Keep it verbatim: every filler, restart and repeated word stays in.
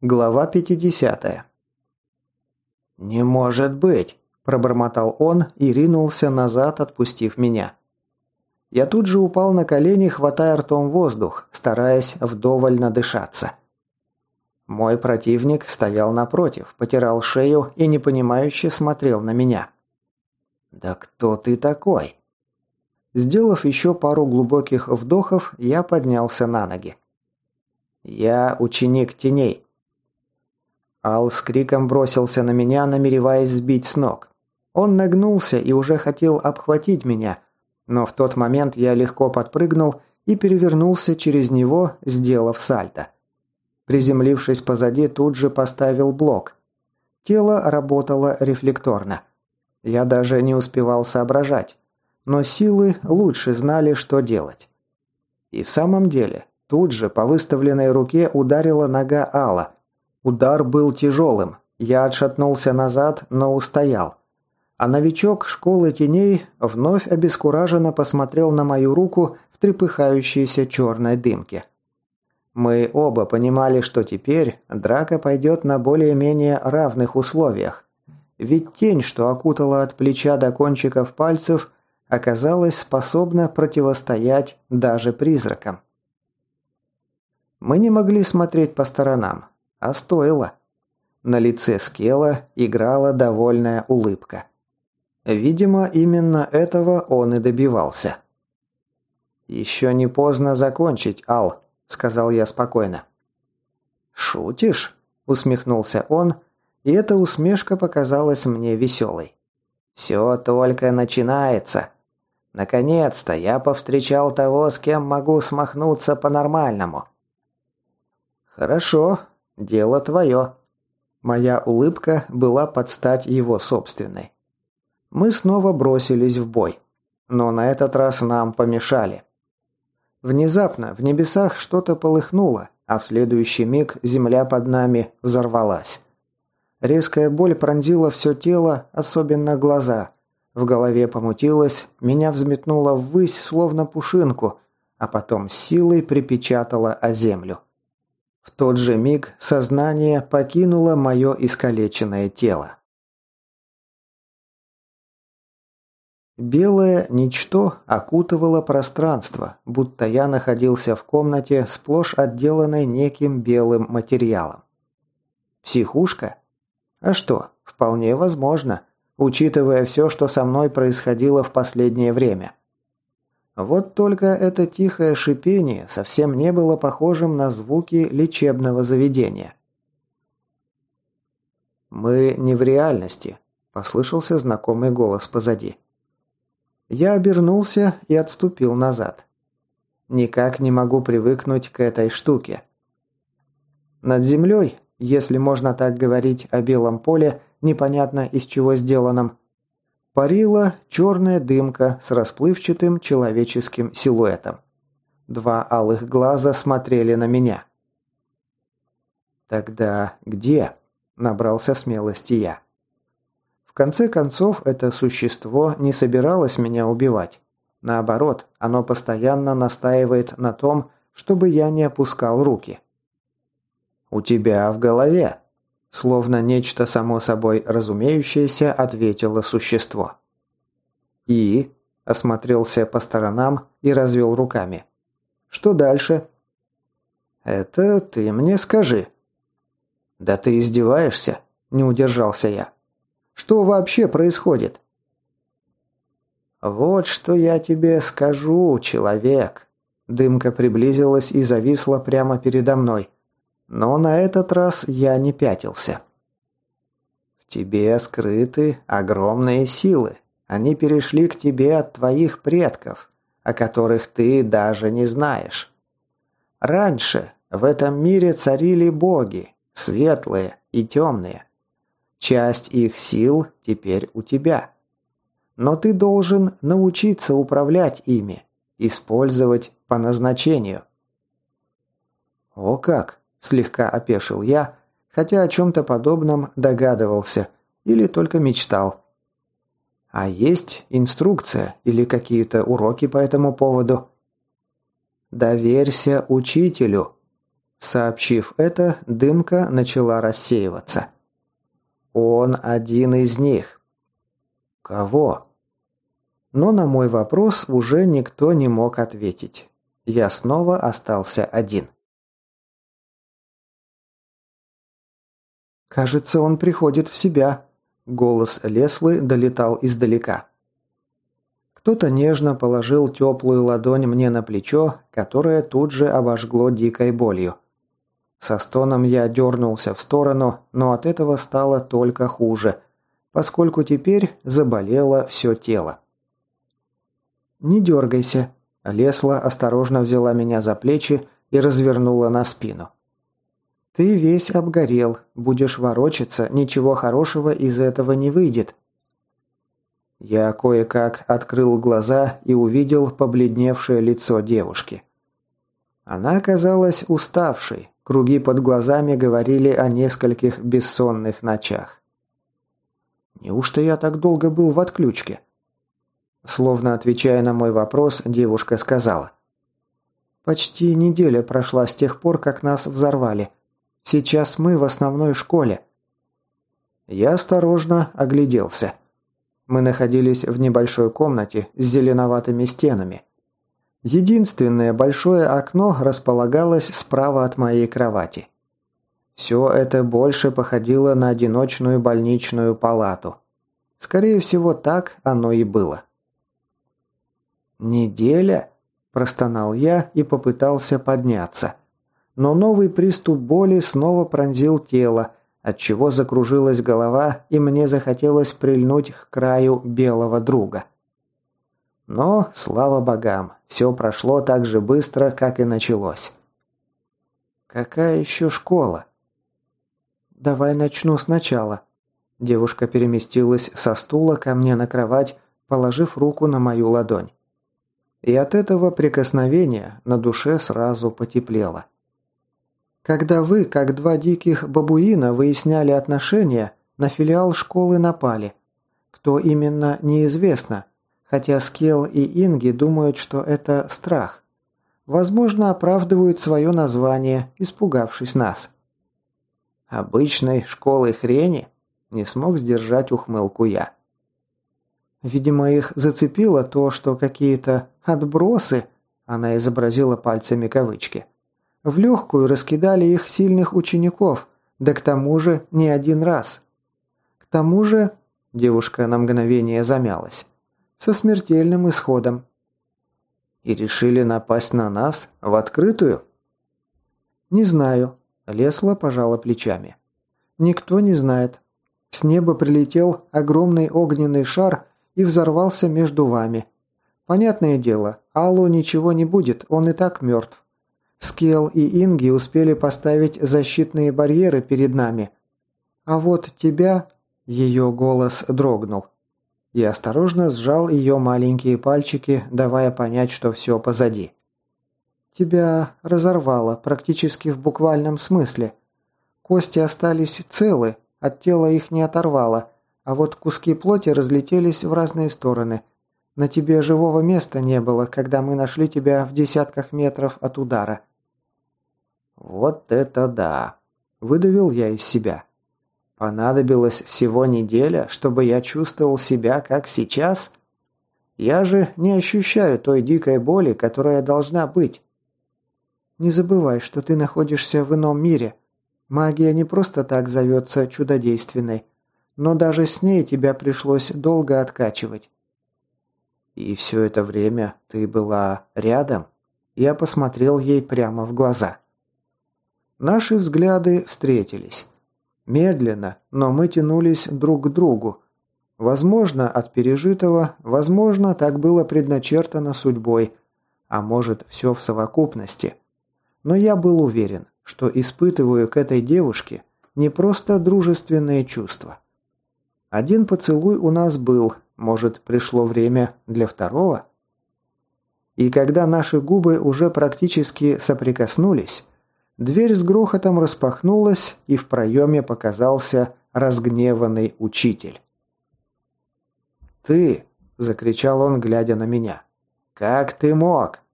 Глава пятидесятая. «Не может быть!» – пробормотал он и ринулся назад, отпустив меня. Я тут же упал на колени, хватая ртом воздух, стараясь вдоволь надышаться. Мой противник стоял напротив, потирал шею и непонимающе смотрел на меня. «Да кто ты такой?» Сделав еще пару глубоких вдохов, я поднялся на ноги. «Я ученик теней». Ал с криком бросился на меня, намереваясь сбить с ног. Он нагнулся и уже хотел обхватить меня, но в тот момент я легко подпрыгнул и перевернулся через него, сделав сальто. Приземлившись позади, тут же поставил блок. Тело работало рефлекторно. Я даже не успевал соображать, но силы лучше знали, что делать. И в самом деле, тут же по выставленной руке ударила нога Алла. Удар был тяжелым. Я отшатнулся назад, но устоял. А новичок школы теней вновь обескураженно посмотрел на мою руку в трепыхающейся черной дымке. Мы оба понимали, что теперь драка пойдет на более-менее равных условиях. Ведь тень, что окутала от плеча до кончиков пальцев, оказалась способна противостоять даже призракам. Мы не могли смотреть по сторонам. А стоило. На лице Скелла играла довольная улыбка. Видимо, именно этого он и добивался. «Еще не поздно закончить, Ал», — сказал я спокойно. «Шутишь?» — усмехнулся он, и эта усмешка показалась мне веселой. «Все только начинается. Наконец-то я повстречал того, с кем могу смахнуться по-нормальному». «Хорошо. Дело твое». Моя улыбка была под стать его собственной. Мы снова бросились в бой. Но на этот раз нам помешали. Внезапно в небесах что-то полыхнуло, а в следующий миг земля под нами взорвалась. Резкая боль пронзила все тело, особенно глаза. В голове помутилось, меня взметнуло ввысь, словно пушинку, а потом с силой припечатало о землю. В тот же миг сознание покинуло мое искалеченное тело. Белое ничто окутывало пространство, будто я находился в комнате, сплошь отделанной неким белым материалом. Психушка? А что, вполне возможно, учитывая все, что со мной происходило в последнее время. Вот только это тихое шипение совсем не было похожим на звуки лечебного заведения. «Мы не в реальности», – послышался знакомый голос позади. Я обернулся и отступил назад. Никак не могу привыкнуть к этой штуке. Над землей, если можно так говорить о белом поле, непонятно из чего сделанном, парила черная дымка с расплывчатым человеческим силуэтом. Два алых глаза смотрели на меня. «Тогда где?» – набрался смелости я. В конце концов, это существо не собиралось меня убивать. Наоборот, оно постоянно настаивает на том, чтобы я не опускал руки. «У тебя в голове», — словно нечто само собой разумеющееся, ответило существо. «И?» — осмотрелся по сторонам и развел руками. «Что дальше?» «Это ты мне скажи». «Да ты издеваешься?» — не удержался я. «Что вообще происходит?» «Вот что я тебе скажу, человек». Дымка приблизилась и зависла прямо передо мной. Но на этот раз я не пятился. «В тебе скрыты огромные силы. Они перешли к тебе от твоих предков, о которых ты даже не знаешь. Раньше в этом мире царили боги, светлые и темные. Часть их сил теперь у тебя. Но ты должен научиться управлять ими, использовать по назначению». «О как!» – слегка опешил я, хотя о чем-то подобном догадывался или только мечтал. «А есть инструкция или какие-то уроки по этому поводу?» «Доверься учителю». Сообщив это, дымка начала рассеиваться. Он один из них. Кого? Но на мой вопрос уже никто не мог ответить. Я снова остался один. «Кажется, он приходит в себя», — голос Леслы долетал издалека. Кто-то нежно положил теплую ладонь мне на плечо, которое тут же обожгло дикой болью. Со стоном я дернулся в сторону, но от этого стало только хуже, поскольку теперь заболело все тело. «Не дергайся», — Лесла осторожно взяла меня за плечи и развернула на спину. «Ты весь обгорел, будешь ворочаться, ничего хорошего из этого не выйдет». Я кое-как открыл глаза и увидел побледневшее лицо девушки. Она казалась уставшей, круги под глазами говорили о нескольких бессонных ночах. «Неужто я так долго был в отключке?» Словно отвечая на мой вопрос, девушка сказала. «Почти неделя прошла с тех пор, как нас взорвали. Сейчас мы в основной школе». Я осторожно огляделся. Мы находились в небольшой комнате с зеленоватыми стенами. Единственное большое окно располагалось справа от моей кровати. Все это больше походило на одиночную больничную палату. Скорее всего, так оно и было. «Неделя?» – простонал я и попытался подняться. Но новый приступ боли снова пронзил тело, отчего закружилась голова, и мне захотелось прильнуть к краю белого друга. Но, слава богам, все прошло так же быстро, как и началось. «Какая еще школа?» «Давай начну сначала». Девушка переместилась со стула ко мне на кровать, положив руку на мою ладонь. И от этого прикосновения на душе сразу потеплело. Когда вы, как два диких бабуина, выясняли отношения, на филиал школы напали. Кто именно, неизвестно, хотя Скел и Инги думают, что это страх. Возможно, оправдывают свое название, испугавшись нас. «Обычной школы хрени?» – не смог сдержать ухмылку я. Видимо, их зацепило то, что какие-то «отбросы», она изобразила пальцами кавычки, в легкую раскидали их сильных учеников, да к тому же не один раз. К тому же, девушка на мгновение замялась, со смертельным исходом. И решили напасть на нас в открытую? Не знаю, Лесла пожала плечами. Никто не знает. С неба прилетел огромный огненный шар и взорвался между вами. Понятное дело, Аллу ничего не будет, он и так мертв. Скел и Инги успели поставить защитные барьеры перед нами. А вот тебя...» Ее голос дрогнул. Я осторожно сжал ее маленькие пальчики, давая понять, что все позади. «Тебя разорвало, практически в буквальном смысле. Кости остались целы, от тела их не оторвало, а вот куски плоти разлетелись в разные стороны. На тебе живого места не было, когда мы нашли тебя в десятках метров от удара». «Вот это да!» – выдавил я из себя. «Понадобилось всего неделя, чтобы я чувствовал себя как сейчас? Я же не ощущаю той дикой боли, которая должна быть». «Не забывай, что ты находишься в ином мире. Магия не просто так зовется чудодейственной, но даже с ней тебя пришлось долго откачивать». «И все это время ты была рядом?» Я посмотрел ей прямо в глаза. Наши взгляды встретились. Медленно, но мы тянулись друг к другу. Возможно, от пережитого, возможно, так было предначертано судьбой, а может, все в совокупности. Но я был уверен, что испытываю к этой девушке не просто дружественные чувства. Один поцелуй у нас был, может, пришло время для второго? И когда наши губы уже практически соприкоснулись, дверь с грохотом распахнулась, и в проеме показался разгневанный учитель. «Ты!» – закричал он, глядя на меня. «Как ты мог?»